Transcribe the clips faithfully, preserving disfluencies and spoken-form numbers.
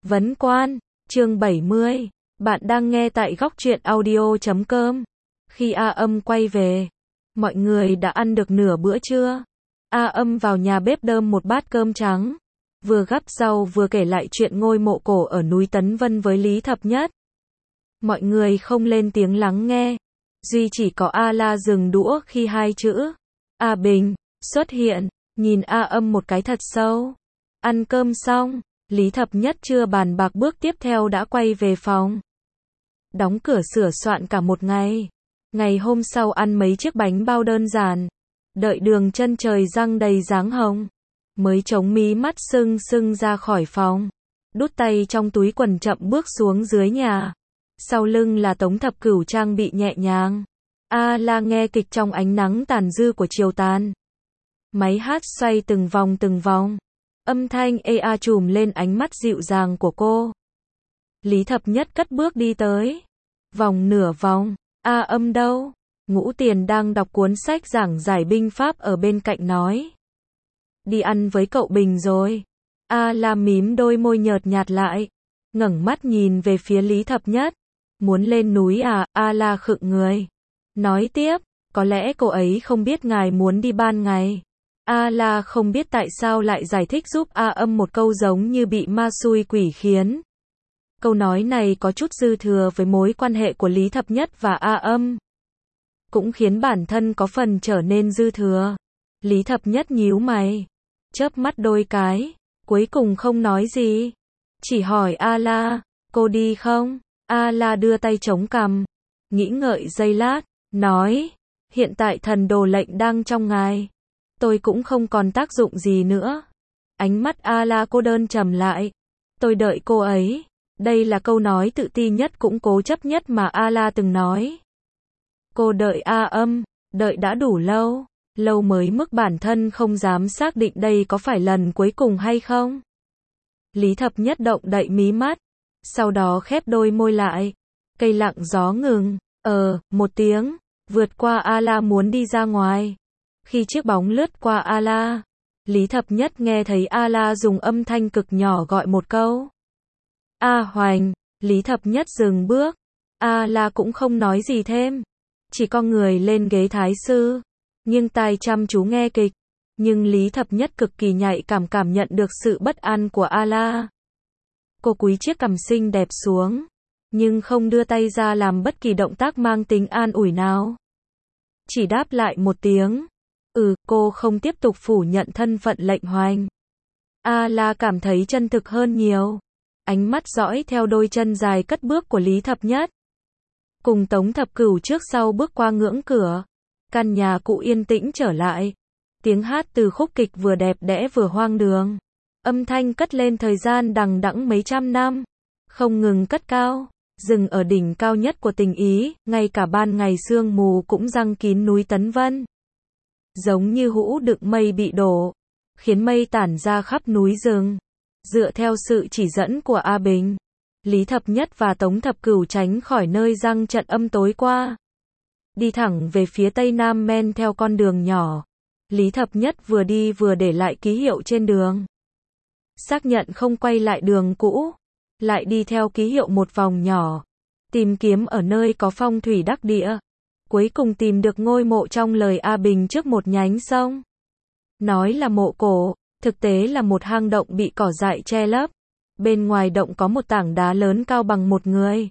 Vấn Quan, chương bảy mươi. Bạn đang nghe tại góc truyện audio chấm com. Khi A Âm quay về, mọi người đã ăn được nửa bữa trưa. A Âm vào nhà bếp đơm một bát cơm trắng, vừa gắp rau vừa kể lại chuyện ngôi mộ cổ ở núi Tấn Vân với Lý Thập Nhất. Mọi người không lên tiếng lắng nghe, duy chỉ có A La dừng đũa khi hai chữ A Bình xuất hiện, nhìn A Âm một cái thật sâu. Ăn cơm xong, Lý Thập Nhất chưa bàn bạc bước tiếp theo đã quay về phòng. Đóng cửa sửa soạn cả một ngày. Ngày hôm sau ăn mấy chiếc bánh bao đơn giản, đợi đường chân trời răng đầy dáng hồng, mới chống mí mắt sưng sưng ra khỏi phòng. Đút tay trong túi quần chậm bước xuống dưới nhà. Sau lưng là Tống Thập Cửu trang bị nhẹ nhàng. A La nghe kịch trong ánh nắng tàn dư của chiều tàn. Máy hát xoay từng vòng từng vòng. Âm thanh ê a trùm lên ánh mắt dịu dàng của cô. Lý Thập Nhất cất bước đi tới. Vòng nửa vòng. A Âm đâu? Ngũ Tiền đang đọc cuốn sách giảng giải binh pháp ở bên cạnh nói. Đi ăn với cậu Bình rồi. A La mím đôi môi nhợt nhạt lại, ngẩng mắt nhìn về phía Lý Thập Nhất. Muốn lên núi à? A La khựng người. Nói tiếp, có lẽ cô ấy không biết ngài muốn đi ban ngày. A La không biết tại sao lại giải thích giúp A Âm một câu giống như bị ma xui quỷ khiến. Câu nói này có chút dư thừa với mối quan hệ của Lý Thập Nhất và A Âm. Cũng khiến bản thân có phần trở nên dư thừa. Lý Thập Nhất nhíu mày, chớp mắt đôi cái, cuối cùng không nói gì. Chỉ hỏi A La, cô đi không? A La đưa tay chống cằm, nghĩ ngợi giây lát, nói, hiện tại thần đồ lệnh đang trong ngài. Tôi cũng không còn tác dụng gì nữa. Ánh mắt A La cô đơn trầm lại. Tôi đợi cô ấy. Đây là câu nói tự ti nhất cũng cố chấp nhất mà A La từng nói. Cô đợi A Âm, đợi đã đủ lâu. Lâu mới mức bản thân không dám xác định đây có phải lần cuối cùng hay không. Lý Thập Nhất động đậy mí mắt, sau đó khép đôi môi lại. Cây lặng gió ngừng. Ờ, một tiếng, vượt qua A La muốn đi ra ngoài. Khi chiếc bóng lướt qua A La, Lý Thập Nhất nghe thấy A La dùng âm thanh cực nhỏ gọi một câu. A Hoành. Lý Thập Nhất dừng bước. A La cũng không nói gì thêm, chỉ co người lên ghế thái sư, nghiêng tai chăm chú nghe kịch. Nhưng Lý Thập Nhất cực kỳ nhạy cảm cảm nhận được sự bất an của A La. Cô cúi chiếc cằm xinh đẹp xuống, nhưng không đưa tay ra làm bất kỳ động tác mang tính an ủi nào. Chỉ đáp lại một tiếng. Ừ, cô không tiếp tục phủ nhận thân phận lệnh hoành. A La cảm thấy chân thực hơn nhiều. Ánh mắt dõi theo đôi chân dài cất bước của Lý Thập Nhất. Cùng Tống Thập Cửu trước sau bước qua ngưỡng cửa. Căn nhà cũ yên tĩnh trở lại. Tiếng hát từ khúc kịch vừa đẹp đẽ vừa hoang đường. Âm thanh cất lên thời gian đằng đẵng mấy trăm năm. Không ngừng cất cao. Dừng ở đỉnh cao nhất của tình ý. Ngay cả ban ngày sương mù cũng giăng kín núi Tấn Vân. Giống như hũ đựng mây bị đổ, khiến mây tản ra khắp núi rừng. Dựa theo sự chỉ dẫn của A Bình, Lý Thập Nhất và Tống Thập Cửu tránh khỏi nơi răng trận âm tối qua. Đi thẳng về phía tây nam men theo con đường nhỏ. Lý Thập Nhất vừa đi vừa để lại ký hiệu trên đường. Xác nhận không quay lại đường cũ, lại đi theo ký hiệu một vòng nhỏ. Tìm kiếm ở nơi có phong thủy đắc địa. Cuối cùng tìm được ngôi mộ trong lời A Bình trước một nhánh sông. Nói là mộ cổ, thực tế là một hang động bị cỏ dại che lấp. Bên ngoài động có một tảng đá lớn cao bằng một người.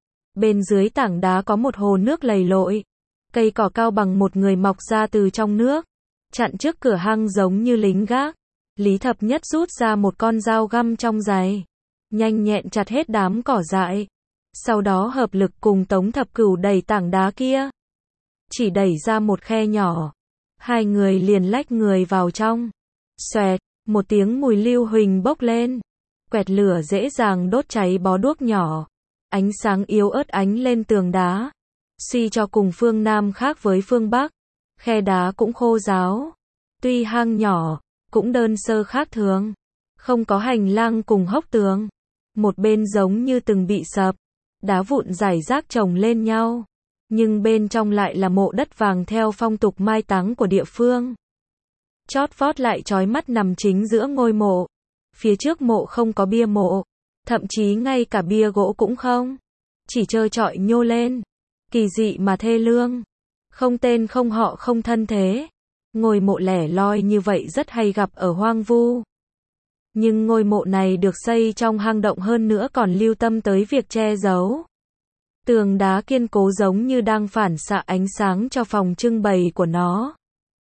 Bên dưới tảng đá có một hồ nước lầy lội. Cây cỏ cao bằng một người mọc ra từ trong nước, chặn trước cửa hang giống như lính gác. Lý Thập Nhất rút ra một con dao găm trong giày, nhanh nhẹn chặt hết đám cỏ dại. Sau đó hợp lực cùng Tống Thập Cửu đẩy tảng đá kia. Chỉ đẩy ra một khe nhỏ, hai người liền lách người vào trong. Xoẹt, một tiếng mùi lưu huỳnh bốc lên. Quẹt lửa dễ dàng đốt cháy bó đuốc nhỏ. Ánh sáng yếu ớt ánh lên tường đá. Suy cho cùng phương Nam khác với phương Bắc, khe đá cũng khô ráo. Tuy hang nhỏ, cũng đơn sơ khác thường. Không có hành lang cùng hốc tường. Một bên giống như từng bị sập. Đá vụn rải rác chồng lên nhau. Nhưng bên trong lại là mộ đất vàng theo phong tục mai táng của địa phương. Chót vót lại chói mắt nằm chính giữa ngôi mộ. Phía trước mộ không có bia mộ, Thậm chí ngay cả bia gỗ cũng không. Chỉ trơ trọi nhô lên. Kỳ dị mà thê lương. Không tên không họ không thân thế. Ngôi mộ lẻ loi như vậy rất hay gặp ở hoang vu. Nhưng ngôi mộ này được xây trong hang động hơn nữa còn lưu tâm tới việc che giấu. Tường đá kiên cố giống như đang phản xạ ánh sáng cho phòng trưng bày của nó.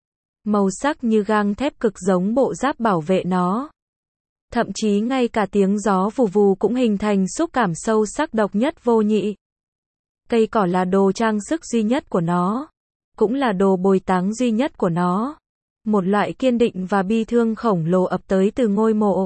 Màu sắc như gang thép cực giống bộ giáp bảo vệ nó. Thậm chí ngay cả tiếng gió vù vù cũng hình thành xúc cảm sâu sắc độc nhất vô nhị. Cây cỏ là đồ trang sức duy nhất của nó. Cũng là đồ bồi táng duy nhất của nó. Một loại kiên định và bi thương khổng lồ ập tới từ ngôi mộ.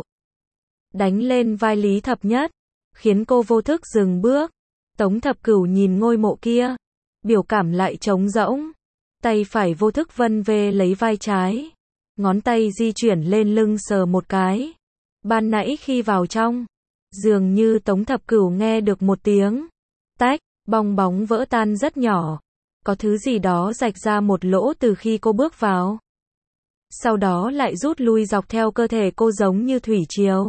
Đánh lên vai Lý Thập Nhất. Khiến cô vô thức dừng bước. Tống Thập Cửu nhìn ngôi mộ kia. Biểu cảm lại trống rỗng. Tay phải vô thức vân về lấy vai trái. Ngón tay di chuyển lên lưng sờ một cái. Ban nãy khi vào trong. Dường như Tống Thập Cửu nghe được một tiếng. Tách, bong bóng vỡ tan rất nhỏ. Có thứ gì đó rạch ra một lỗ từ khi cô bước vào. Sau đó lại rút lui dọc theo cơ thể cô giống như thủy triều.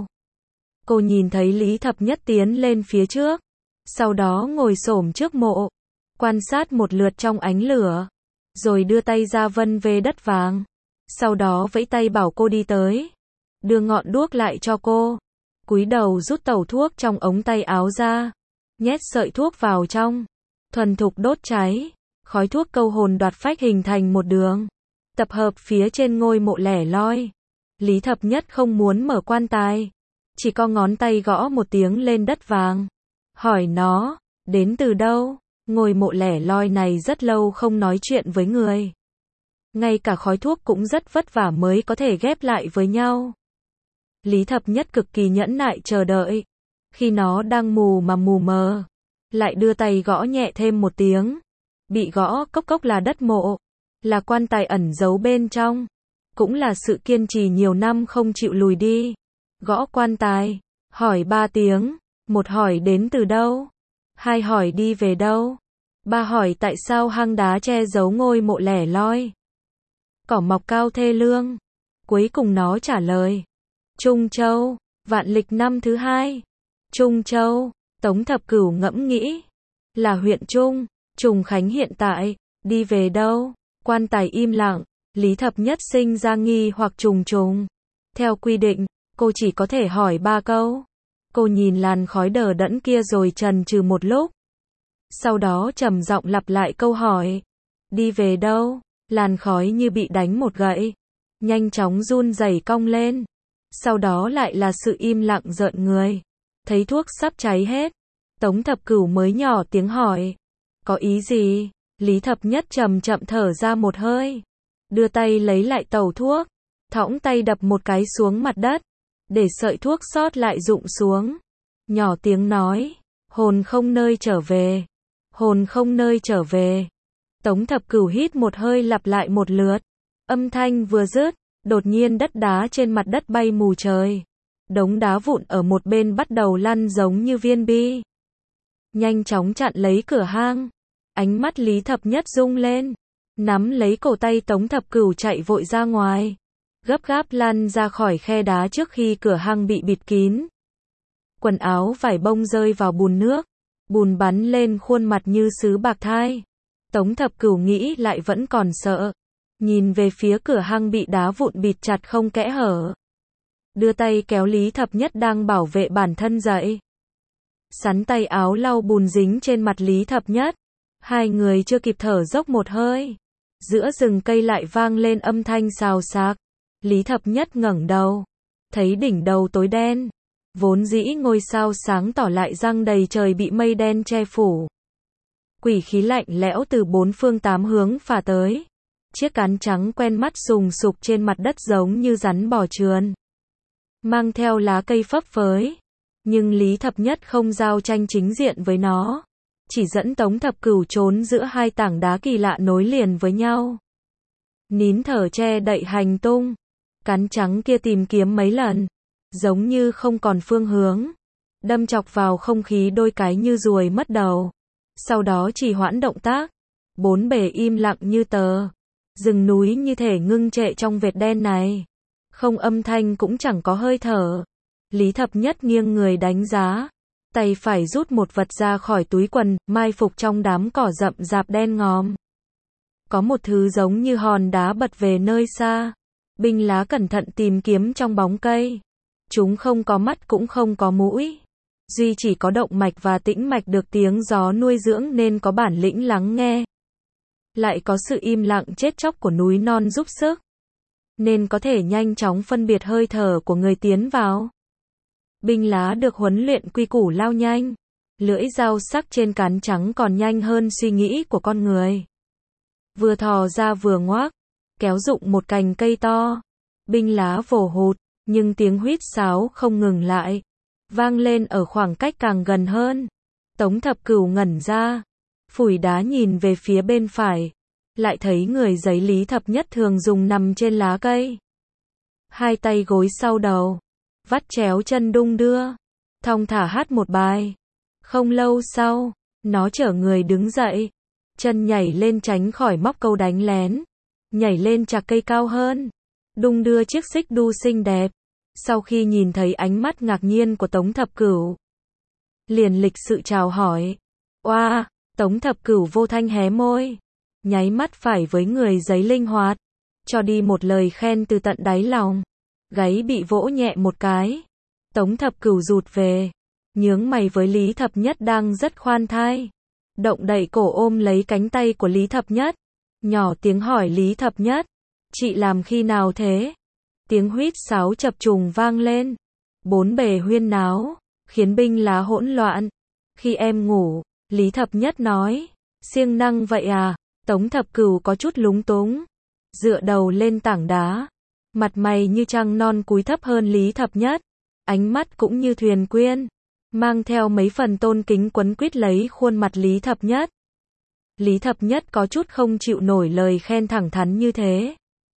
Cô nhìn thấy Lý Thập Nhất tiến lên phía trước. Sau đó ngồi xổm trước mộ. Quan sát một lượt trong ánh lửa. Rồi đưa tay ra vân về đất vàng. Sau đó vẫy tay bảo cô đi tới. Đưa ngọn đuốc lại cho cô. Cúi đầu rút tẩu thuốc trong ống tay áo ra. Nhét sợi thuốc vào trong. Thuần thục đốt cháy. Khói thuốc câu hồn đoạt phách hình thành một đường. Tập hợp phía trên ngôi mộ lẻ loi. Lý Thập Nhất không muốn mở quan tài. Chỉ có ngón tay gõ một tiếng lên đất vàng. Hỏi nó, đến từ đâu? Ngôi mộ lẻ loi này rất lâu không nói chuyện với người. Ngay cả khói thuốc cũng rất vất vả mới có thể ghép lại với nhau. Lý Thập Nhất cực kỳ nhẫn nại chờ đợi. Khi nó đang mù mà mù mờ. Lại đưa tay gõ nhẹ thêm một tiếng. Bị gõ cốc cốc là đất mộ. Là quan tài ẩn giấu bên trong. Cũng là sự kiên trì nhiều năm không chịu lùi đi. Gõ quan tài. Hỏi ba tiếng. Một hỏi đến từ đâu. Hai hỏi đi về đâu. Ba hỏi tại sao hang đá che giấu ngôi mộ lẻ loi. Cỏ mọc cao thê lương. Cuối cùng nó trả lời. Trung Châu. Vạn lịch năm thứ hai. Trung Châu. Tống Thập Cửu ngẫm nghĩ. Là huyện Trung. Trùng Khánh hiện tại. Đi về đâu. Quan tài im lặng. Lý Thập Nhất sinh ra nghi hoặc trùng trùng. Theo quy định, cô chỉ có thể hỏi ba câu. Cô nhìn làn khói đờ đẫn kia rồi chần chừ một lúc. Sau đó trầm giọng lặp lại câu hỏi. Đi về đâu? Làn khói như bị đánh một gậy. Nhanh chóng run rẩy cong lên. Sau đó lại là sự im lặng rợn người. Thấy thuốc sắp cháy hết. Tống Thập Cửu mới nhỏ tiếng hỏi. Có ý gì? Lý Thập Nhất chậm chậm thở ra một hơi. Đưa tay lấy lại tẩu thuốc. Thõng tay đập một cái xuống mặt đất. Để sợi thuốc sót lại rụng xuống. Nhỏ tiếng nói. Hồn không nơi trở về. Hồn không nơi trở về. Tống Thập Cửu hít một hơi lặp lại một lượt. Âm thanh vừa dứt. Đột nhiên đất đá trên mặt đất bay mù trời. Đống đá vụn ở một bên bắt đầu lăn giống như viên bi. Nhanh chóng chặn lấy cửa hang. Ánh mắt Lý Thập Nhất rung lên. Nắm lấy cổ tay Tống Thập Cửu chạy vội ra ngoài. Gấp gáp lăn ra khỏi khe đá trước khi cửa hang bị bịt kín. Quần áo vải bông rơi vào bùn nước. Bùn bắn lên khuôn mặt như sứ bạc thai. Tống Thập Cửu nghĩ lại vẫn còn sợ. Nhìn về phía cửa hang bị đá vụn bịt chặt không kẽ hở. Đưa tay kéo Lý Thập Nhất đang bảo vệ bản thân dậy. Sắn tay áo lau bùn dính trên mặt Lý Thập Nhất. Hai người chưa kịp thở dốc một hơi. Giữa rừng cây lại vang lên âm thanh xào xạc. Lý Thập Nhất ngẩng đầu. Thấy đỉnh đầu tối đen. Vốn dĩ ngôi sao sáng tỏ lại răng đầy trời bị mây đen che phủ. Quỷ khí lạnh lẽo từ bốn phương tám hướng phả tới. Chiếc cán trắng quen mắt sùng sục trên mặt đất giống như rắn bò trườn. Mang theo lá cây phấp phới. Nhưng Lý Thập Nhất không giao tranh chính diện với nó. Chỉ dẫn Tống Thập Cửu trốn giữa hai tảng đá kỳ lạ nối liền với nhau. Nín thở che đậy hành tung. Cán trắng kia tìm kiếm mấy lần. Giống như không còn phương hướng. Đâm chọc vào không khí đôi cái như ruồi mất đầu. Sau đó chỉ hoãn động tác. Bốn bề im lặng như tờ. Rừng núi như thể ngưng trệ trong vệt đen này. Không âm thanh cũng chẳng có hơi thở. Lý Thập Nhất nghiêng người đánh giá. Tay phải rút một vật ra khỏi túi quần, mai phục trong đám cỏ rậm rạp đen ngòm. Có một thứ giống như hòn đá bật về nơi xa. Binh lá cẩn thận tìm kiếm trong bóng cây. Chúng không có mắt cũng không có mũi. Duy chỉ có động mạch và tĩnh mạch được tiếng gió nuôi dưỡng nên có bản lĩnh lắng nghe. Lại có sự im lặng chết chóc của núi non giúp sức. Nên có thể nhanh chóng phân biệt hơi thở của người tiến vào. Binh lá được huấn luyện quy củ lao nhanh. Lưỡi dao sắc trên cán trắng còn nhanh hơn suy nghĩ của con người. Vừa thò ra vừa ngoác, kéo rụng một cành cây to. Binh lá vồ hụt, nhưng tiếng huýt sáo không ngừng lại. Vang lên ở khoảng cách càng gần hơn. Tống Thập Cửu ngẩn ra. Phủi đá nhìn về phía bên phải. Lại thấy người giấy Lý Thập Nhất thường dùng nằm trên lá cây. Hai tay gối sau đầu. Vắt chéo chân đung đưa. Thong thả hát một bài. Không lâu sau, nó chở người đứng dậy. Chân nhảy lên tránh khỏi móc câu đánh lén. Nhảy lên chạc cây cao hơn. Đung đưa chiếc xích đu xinh đẹp. Sau khi nhìn thấy ánh mắt ngạc nhiên của Tống Thập Cửu, liền lịch sự chào hỏi. Oa, wow, Tống Thập Cửu vô thanh hé môi. Nháy mắt phải với người giấy linh hoạt. Cho đi một lời khen từ tận đáy lòng. Gáy bị vỗ nhẹ một cái. Tống Thập Cửu rụt về. Nhướng mày với Lý Thập Nhất đang rất khoan thai. Động đậy cổ ôm lấy cánh tay của Lý Thập Nhất. Nhỏ tiếng hỏi Lý Thập Nhất. Chị làm khi nào thế? Tiếng huýt sáo chập trùng vang lên. Bốn bề huyên náo, khiến binh lá hỗn loạn. Khi em ngủ, Lý Thập Nhất nói. Siêng năng vậy à? Tống Thập Cửu có chút lúng túng. Dựa đầu lên tảng đá. Mặt mày như trăng non cúi thấp hơn Lý Thập Nhất. Ánh mắt cũng như thuyền quyên. Mang theo mấy phần tôn kính quấn quýt lấy khuôn mặt Lý Thập Nhất. Lý Thập Nhất có chút không chịu nổi lời khen thẳng thắn như thế.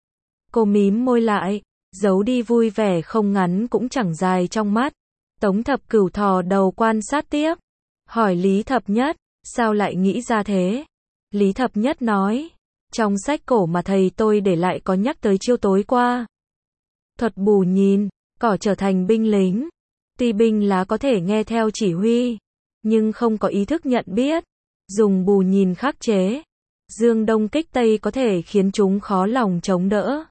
Cô mím môi lại. Giấu đi vui vẻ không ngắn cũng chẳng dài trong mắt. Tống Thập Cửu thò đầu quan sát tiếp. Hỏi Lý Thập Nhất, sao lại nghĩ ra thế? Lý Thập Nhất nói, trong sách cổ mà thầy tôi để lại có nhắc tới chiêu tối qua. Thuật bù nhìn, cỏ trở thành binh lính. Tuy binh lá có thể nghe theo chỉ huy, nhưng không có ý thức nhận biết. Dùng bù nhìn khắc chế. Dương đông kích tây có thể khiến chúng khó lòng chống đỡ.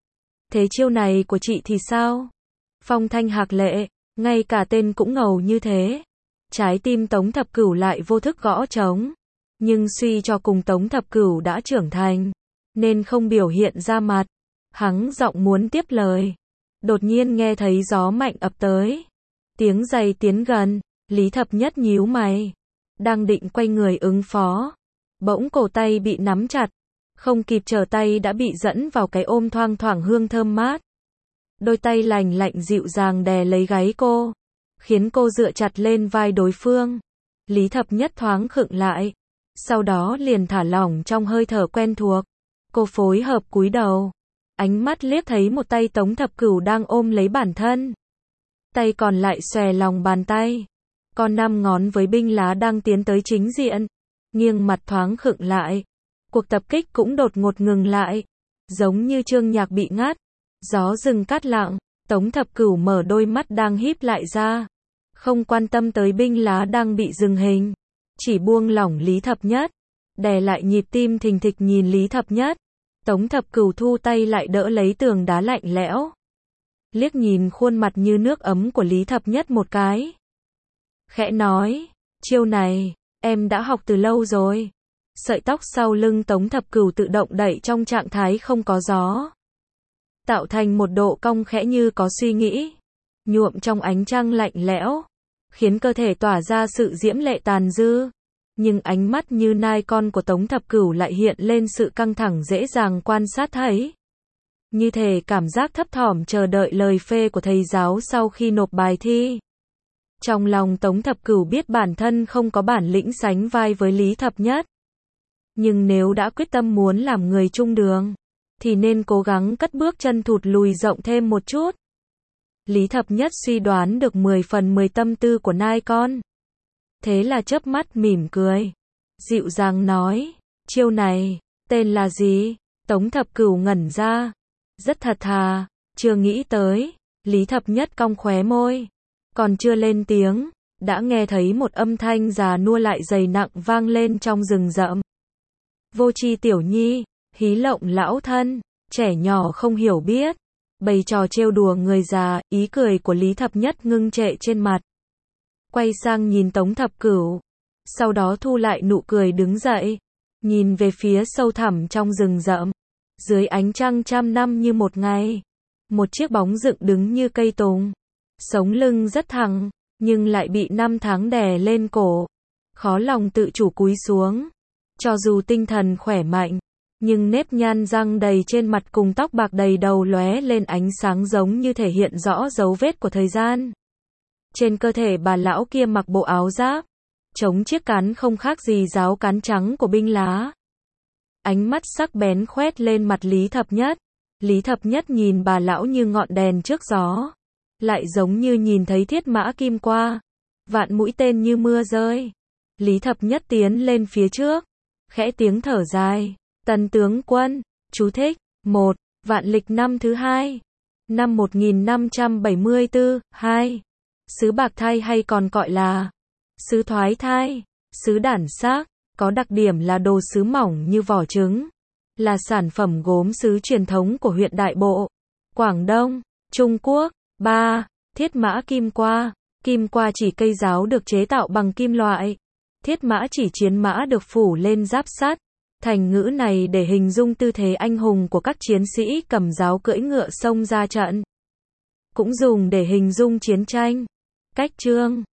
Thế chiêu này của chị thì sao? Phong thanh hạc lệ, ngay cả tên cũng ngầu như thế. Trái tim Tống Thập Cửu lại vô thức gõ trống. Nhưng suy cho cùng Tống Thập Cửu đã trưởng thành, nên không biểu hiện ra mặt. Hắn giọng muốn tiếp lời. Đột nhiên nghe thấy gió mạnh ập tới. Tiếng giày tiến gần, Lý Thập Nhất nhíu mày. Đang định quay người ứng phó. Bỗng cổ tay bị nắm chặt. Không kịp trở tay đã bị dẫn vào cái ôm thoang thoảng hương thơm mát. Đôi tay lành lạnh dịu dàng đè lấy gáy cô, khiến cô dựa chặt lên vai đối phương. Lý Thập Nhất thoáng khựng lại, sau đó liền thả lỏng trong hơi thở quen thuộc. Cô phối hợp cúi đầu, ánh mắt liếc thấy một tay Tống Thập Cửu đang ôm lấy bản thân. Tay còn lại xòe lòng bàn tay. Con năm ngón với binh lá đang tiến tới chính diện, nghiêng mặt thoáng khựng lại. Cuộc tập kích cũng đột ngột ngừng lại, giống như chương nhạc bị ngắt. Gió rừng cát lặng, Tống Thập Cửu mở đôi mắt đang híp lại ra, không quan tâm tới binh lá đang bị dừng hình, chỉ buông lỏng Lý Thập Nhất, đè lại nhịp tim thình thịch nhìn Lý Thập Nhất. Tống Thập Cửu thu tay lại đỡ lấy tường đá lạnh lẽo, liếc nhìn khuôn mặt như nước ấm của Lý Thập Nhất một cái, khẽ nói, chiêu này, em đã học từ lâu rồi. Sợi tóc sau lưng Tống Thập Cửu tự động đẩy trong trạng thái không có gió, tạo thành một độ cong khẽ như có suy nghĩ, nhuộm trong ánh trăng lạnh lẽo, khiến cơ thể tỏa ra sự diễm lệ tàn dư. Nhưng ánh mắt như nai con của Tống Thập Cửu lại hiện lên sự căng thẳng dễ dàng quan sát thấy. Như thể cảm giác thấp thỏm chờ đợi lời phê của thầy giáo sau khi nộp bài thi. Trong lòng Tống Thập Cửu biết bản thân không có bản lĩnh sánh vai với Lý Thập Nhất. Nhưng nếu đã quyết tâm muốn làm người trung đường, thì nên cố gắng cất bước chân thụt lùi rộng thêm một chút. Lý Thập Nhất suy đoán được mười phần mười tâm tư của nai con. Thế là chớp mắt mỉm cười, dịu dàng nói, chiêu này, tên là gì? Tống Thập Cửu ngẩn ra, rất thật thà, chưa nghĩ tới, Lý Thập Nhất cong khóe môi. Còn chưa lên tiếng, đã nghe thấy một âm thanh già nua lại dày nặng vang lên trong rừng rậm. Vô tri tiểu nhi, hí lộng lão thân, trẻ nhỏ không hiểu biết. Bày trò trêu đùa người già, ý cười của Lý Thập Nhất ngưng trệ trên mặt. Quay sang nhìn Tống Thập Cửu. Sau đó thu lại nụ cười đứng dậy. Nhìn về phía sâu thẳm trong rừng rậm. Dưới ánh trăng trăm năm như một ngày. Một chiếc bóng dựng đứng như cây tùng. Sống lưng rất thẳng, nhưng lại bị năm tháng đè lên cổ. Khó lòng tự chủ cúi xuống. Cho dù tinh thần khỏe mạnh, nhưng nếp nhăn răng đầy trên mặt cùng tóc bạc đầy đầu lóe lên ánh sáng giống như thể hiện rõ dấu vết của thời gian. Trên cơ thể bà lão kia mặc bộ áo giáp, chống chiếc cán không khác gì giáo cán trắng của binh lá. Ánh mắt sắc bén khoét lên mặt Lý Thập Nhất. Lý Thập Nhất nhìn bà lão như ngọn đèn trước gió, lại giống như nhìn thấy thiết mã kim qua, vạn mũi tên như mưa rơi. Lý Thập Nhất tiến lên phía trước, khẽ tiếng thở dài. Tần tướng quân, chú thích, một. Vạn lịch năm thứ hai, năm một nghìn năm trăm bảy mươi tư, hai. Sứ bạc thai hay còn gọi là sứ thoái thai, sứ đản xác, có đặc điểm là đồ sứ mỏng như vỏ trứng, là sản phẩm gốm sứ truyền thống của huyện Đại Bộ, Quảng Đông, Trung Quốc. ba. Thiết mã kim qua, kim qua chỉ cây giáo được chế tạo bằng kim loại, thiết mã chỉ chiến mã được phủ lên giáp sắt. Thành ngữ này để hình dung tư thế anh hùng của các chiến sĩ cầm giáo cưỡi ngựa xông ra trận. Cũng dùng để hình dung chiến tranh. Cách chương